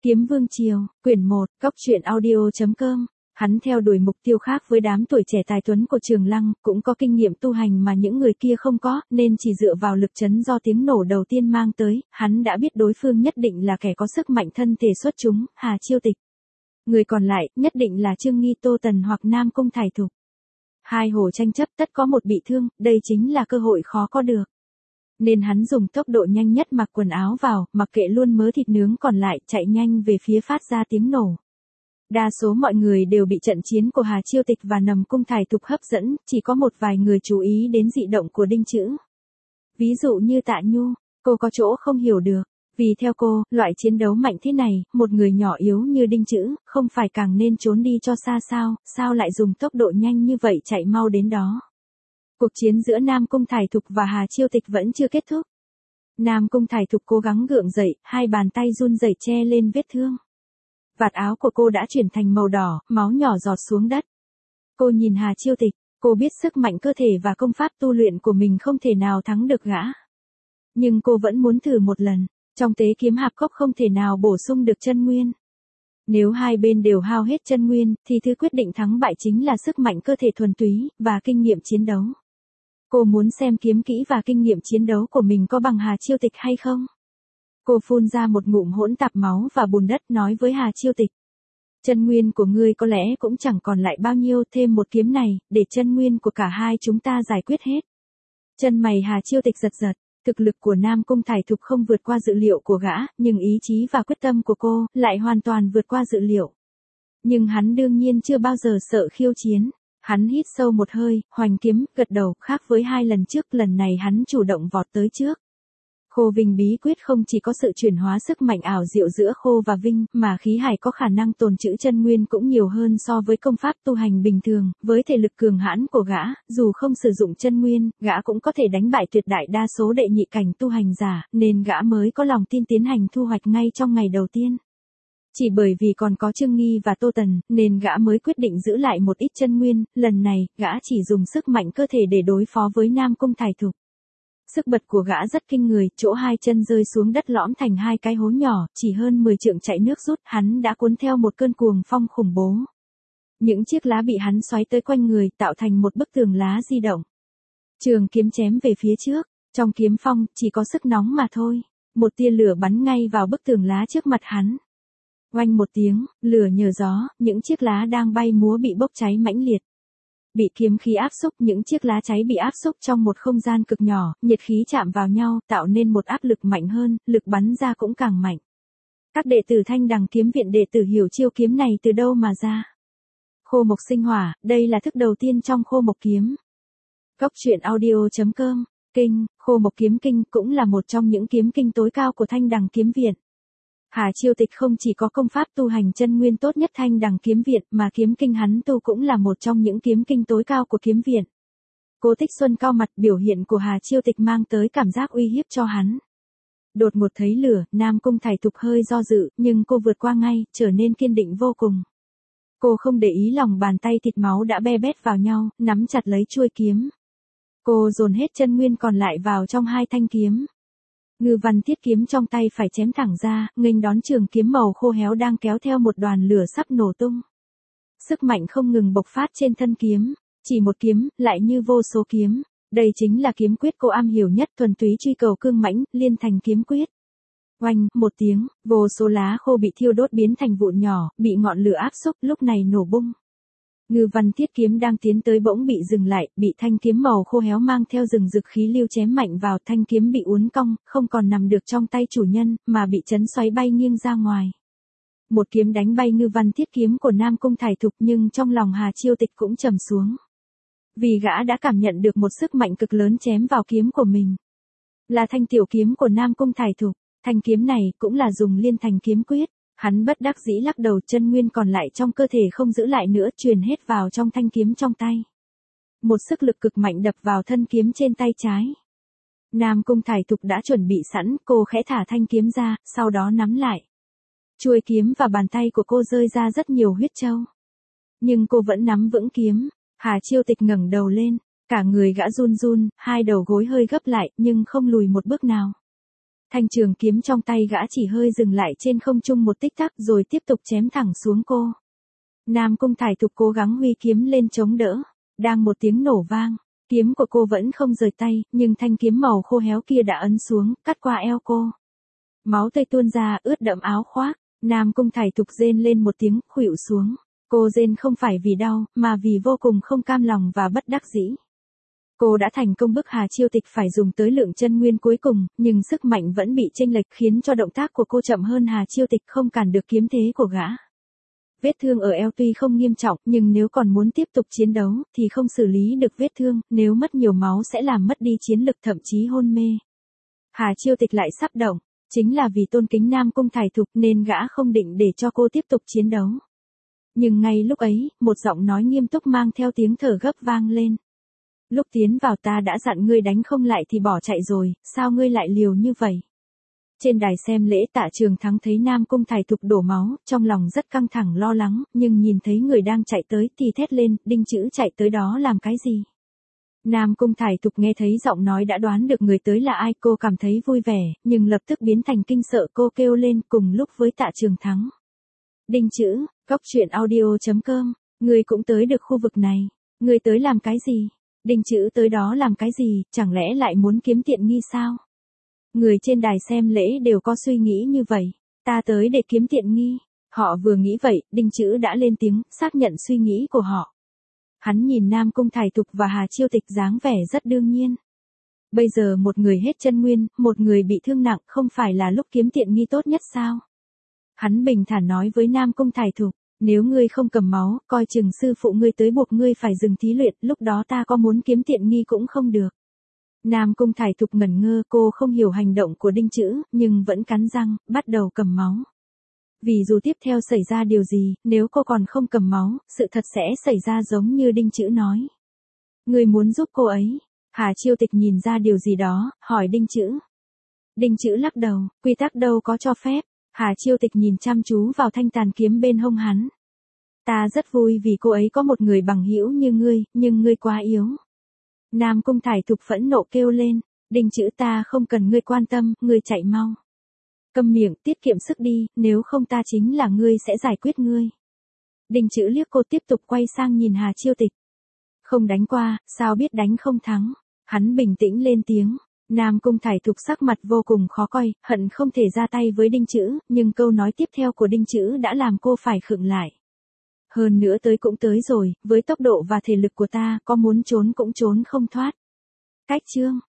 Kiếm Vương Triều, quyển 1, Cóc truyện audio.com. Hắn theo đuổi mục tiêu khác với đám tuổi trẻ tài tuấn của Trường Lăng, cũng có kinh nghiệm tu hành mà những người kia không có, nên chỉ dựa vào lực chấn do tiếng nổ đầu tiên mang tới, hắn đã biết đối phương nhất định là kẻ có sức mạnh thân thể xuất chúng, Hà Chiêu Tịch. Người còn lại, nhất định là Trương Nghi Tô Tần hoặc Nam Cung Thải Thục. Hai hồ tranh chấp tất có một bị thương, đây chính là cơ hội khó có được. Nên hắn dùng tốc độ nhanh nhất mặc quần áo vào, mặc kệ luôn mớ thịt nướng còn lại, chạy nhanh về phía phát ra tiếng nổ. Đa số mọi người đều bị trận chiến của Hà Chiêu Tịch và Nằm Cung Thải Thục hấp dẫn, chỉ có một vài người chú ý đến dị động của Đinh Chữ. Ví dụ như Tạ Nhu, cô có chỗ không hiểu được, vì theo cô, loại chiến đấu mạnh thế này, một người nhỏ yếu như Đinh Chữ, không phải càng nên trốn đi cho xa sao lại dùng tốc độ nhanh như vậy chạy mau đến đó. Cuộc chiến giữa Nam Cung Thải Thục và Hà Chiêu Tịch vẫn chưa kết thúc. Nam Cung Thải Thục cố gắng gượng dậy, hai bàn tay run rẩy che lên vết thương. Vạt áo của cô đã chuyển thành màu đỏ, máu nhỏ giọt xuống đất. Cô nhìn Hà Chiêu Tịch, cô biết sức mạnh cơ thể và công pháp tu luyện của mình không thể nào thắng được gã. Nhưng cô vẫn muốn thử một lần, trong tế kiếm hạp cốc không thể nào bổ sung được chân nguyên. Nếu hai bên đều hao hết chân nguyên, thì thứ quyết định thắng bại chính là sức mạnh cơ thể thuần túy, và kinh nghiệm chiến đấu. Cô muốn xem kiếm kỹ và kinh nghiệm chiến đấu của mình có bằng Hà Chiêu Tịch hay không. Cô phun ra một ngụm hỗn tạp máu và bùn đất nói với Hà Chiêu Tịch. Chân nguyên của ngươi có lẽ cũng chẳng còn lại bao nhiêu, thêm một kiếm này, để chân nguyên của cả hai chúng ta giải quyết hết. Chân mày Hà Chiêu Tịch giật giật, thực lực của Nam Cung Thải Thục không vượt qua dự liệu của gã, nhưng ý chí và quyết tâm của cô lại hoàn toàn vượt qua dự liệu. Nhưng hắn đương nhiên chưa bao giờ sợ khiêu chiến. Hắn hít sâu một hơi, hoành kiếm, gật đầu, khác với hai lần trước, lần này hắn chủ động vọt tới trước. Khô Vinh bí quyết không chỉ có sự chuyển hóa sức mạnh ảo diệu giữa Khô và Vinh, mà khí hải có khả năng tồn trữ chân nguyên cũng nhiều hơn so với công pháp tu hành bình thường, với thể lực cường hãn của gã, dù không sử dụng chân nguyên, gã cũng có thể đánh bại tuyệt đại đa số đệ nhị cảnh tu hành giả, nên gã mới có lòng tin tiến hành thu hoạch ngay trong ngày đầu tiên. Chỉ bởi vì còn có Trương Nghi và Tô Tần, nên gã mới quyết định giữ lại một ít chân nguyên, lần này, gã chỉ dùng sức mạnh cơ thể để đối phó với Nam Cung Thải Thục. Sức bật của gã rất kinh người, chỗ hai chân rơi xuống đất lõm thành hai cái hố nhỏ, chỉ hơn 10 trượng chạy nước rút, hắn đã cuốn theo một cơn cuồng phong khủng bố. Những chiếc lá bị hắn xoáy tới quanh người, tạo thành một bức tường lá di động. Trường kiếm chém về phía trước, trong kiếm phong, chỉ có sức nóng mà thôi. Một tia lửa bắn ngay vào bức tường lá trước mặt hắn. Oanh một tiếng, lửa nhờ gió, những chiếc lá đang bay múa bị bốc cháy mãnh liệt. Bị kiếm khí áp xúc, những chiếc lá cháy bị áp xúc trong một không gian cực nhỏ, nhiệt khí chạm vào nhau, tạo nên một áp lực mạnh hơn, lực bắn ra cũng càng mạnh. Các đệ tử Thanh Đằng kiếm viện đệ tử hiểu chiêu kiếm này từ đâu mà ra. Khô mộc sinh hỏa, đây là thức đầu tiên trong khô mộc kiếm. Cóc truyện audio.com, kinh, khô mộc kiếm kinh cũng là một trong những kiếm kinh tối cao của Thanh Đằng kiếm viện. Hà Chiêu Tịch không chỉ có công pháp tu hành chân nguyên tốt nhất Thanh Đằng kiếm viện, mà kiếm kinh hắn tu cũng là một trong những kiếm kinh tối cao của kiếm viện. Cố Tích Xuân cau mặt, biểu hiện của Hà Chiêu Tịch mang tới cảm giác uy hiếp cho hắn. Đột ngột thấy lửa, Nam Cung Thải Thục hơi do dự, nhưng cô vượt qua ngay, trở nên kiên định vô cùng. Cô không để ý lòng bàn tay thịt máu đã be bét vào nhau, nắm chặt lấy chuôi kiếm. Cô dồn hết chân nguyên còn lại vào trong hai thanh kiếm. Ngư Văn Thiết kiếm trong tay phải chém thẳng ra, nghênh đón trường kiếm màu khô héo đang kéo theo một đoàn lửa sắp nổ tung. Sức mạnh không ngừng bộc phát trên thân kiếm, chỉ một kiếm, lại như vô số kiếm. Đây chính là kiếm quyết cô am hiểu nhất, thuần túy truy cầu cương mãnh, liên thành kiếm quyết. Oanh, một tiếng, vô số lá khô bị thiêu đốt biến thành vụn nhỏ, bị ngọn lửa áp xúc, lúc này nổ bung. Ngư Văn Thiết kiếm đang tiến tới bỗng bị dừng lại, bị thanh kiếm màu khô héo mang theo rừng rực khí lưu chém mạnh vào, thanh kiếm bị uốn cong, không còn nằm được trong tay chủ nhân, mà bị chấn xoáy bay nghiêng ra ngoài. Một kiếm đánh bay Ngư Văn Thiết kiếm của Nam Cung Thải Thục, nhưng trong lòng Hà Chiêu Tịch cũng trầm xuống. Vì gã đã cảm nhận được một sức mạnh cực lớn chém vào kiếm của mình. Là thanh tiểu kiếm của Nam Cung Thải Thục, thanh kiếm này cũng là dùng liên thành kiếm quyết. Hắn bất đắc dĩ lắc đầu, chân nguyên còn lại trong cơ thể không giữ lại nữa, truyền hết vào trong thanh kiếm trong tay. Một sức lực cực mạnh đập vào thân kiếm trên tay trái. Nam Cung Thải Thục đã chuẩn bị sẵn, cô khẽ thả thanh kiếm ra, sau đó nắm lại. Chuôi kiếm và bàn tay của cô rơi ra rất nhiều huyết châu. Nhưng cô vẫn nắm vững kiếm. Hà Chiêu Tịch ngẩng đầu lên, cả người gã run run, hai đầu gối hơi gấp lại, nhưng không lùi một bước nào. Thanh trường kiếm trong tay gã chỉ hơi dừng lại trên không trung một tích tắc rồi tiếp tục chém thẳng xuống cô. Nam Cung Thải Thục cố gắng huy kiếm lên chống đỡ. Đang một tiếng nổ vang, kiếm của cô vẫn không rời tay, nhưng thanh kiếm màu khô héo kia đã ấn xuống, cắt qua eo cô. Máu tươi tuôn ra, ướt đẫm áo khoác. Nam Cung Thải Thục rên lên một tiếng, khuỵu xuống. Cô rên không phải vì đau, mà vì vô cùng không cam lòng và bất đắc dĩ. Cô đã thành công bức Hà Chiêu Tịch phải dùng tới lượng chân nguyên cuối cùng, nhưng sức mạnh vẫn bị chênh lệch khiến cho động tác của cô chậm hơn Hà Chiêu Tịch không cản được kiếm thế của gã. Vết thương ở eo tuy không nghiêm trọng, nhưng nếu còn muốn tiếp tục chiến đấu, thì không xử lý được vết thương, nếu mất nhiều máu sẽ làm mất đi chiến lực thậm chí hôn mê. Hà Chiêu Tịch lại sắp động, chính là vì tôn kính Nam Cung Thải Thục nên gã không định để cho cô tiếp tục chiến đấu. Nhưng ngay lúc ấy, một giọng nói nghiêm túc mang theo tiếng thở gấp vang lên. Lúc tiến vào ta đã dặn ngươi đánh không lại thì bỏ chạy rồi, sao ngươi lại liều như vậy? Trên đài xem lễ Tạ Trường Thắng thấy Nam Cung Thải Thục đổ máu, trong lòng rất căng thẳng lo lắng, nhưng nhìn thấy người đang chạy tới thì thét lên, Đinh Chữ chạy tới đó làm cái gì? Nam Cung Thải Thục nghe thấy giọng nói đã đoán được người tới là ai, cô cảm thấy vui vẻ, nhưng lập tức biến thành kinh sợ, cô kêu lên cùng lúc với Tạ Trường Thắng. Đinh Chữ, coctruyện.audio.com, ngươi cũng tới được khu vực này, ngươi tới làm cái gì? Đinh Chữ tới đó làm cái gì, chẳng lẽ lại muốn kiếm tiện nghi sao? Người trên đài xem lễ đều có suy nghĩ như vậy, ta tới để kiếm tiện nghi. Họ vừa nghĩ vậy, Đinh Chữ đã lên tiếng, xác nhận suy nghĩ của họ. Hắn nhìn Nam Cung Thải Thục và Hà Chiêu Tịch dáng vẻ rất đương nhiên. Bây giờ một người hết chân nguyên, một người bị thương nặng, không phải là lúc kiếm tiện nghi tốt nhất sao? Hắn bình thản nói với Nam Cung Thải Thục, nếu ngươi không cầm máu, coi chừng sư phụ ngươi tới buộc ngươi phải dừng thí luyện, lúc đó ta có muốn kiếm tiện nghi cũng không được. Nam Cung Thải Thục ngẩn ngơ, cô không hiểu hành động của Đinh Chữ, nhưng vẫn cắn răng, bắt đầu cầm máu. Vì dù tiếp theo xảy ra điều gì, nếu cô còn không cầm máu, sự thật sẽ xảy ra giống như Đinh Chữ nói. Người muốn giúp cô ấy. Hà Chiêu Tịch nhìn ra điều gì đó, hỏi Đinh Chữ. Đinh Chữ lắc đầu, quy tắc đâu có cho phép. Hà Chiêu Tịch nhìn chăm chú vào thanh tàn kiếm bên hông hắn. Ta rất vui vì cô ấy có một người bằng hữu như ngươi, nhưng ngươi quá yếu. Nam Cung Thải Thục phẫn nộ kêu lên, Đinh Chữ ta không cần ngươi quan tâm, ngươi chạy mau. Câm miệng, tiết kiệm sức đi, nếu không ta chính là ngươi sẽ giải quyết ngươi. Đinh Chữ liếc cô tiếp tục quay sang nhìn Hà Chiêu Tịch. Không đánh qua, sao biết đánh không thắng. Hắn bình tĩnh lên tiếng. Nam Cung Thải Thục sắc mặt vô cùng khó coi, hận không thể ra tay với Đinh Chữ, nhưng câu nói tiếp theo của Đinh Chữ đã làm cô phải khựng lại. Hơn nữa tới cũng tới rồi, với tốc độ và thể lực của ta, có muốn trốn cũng trốn không thoát. Cách chương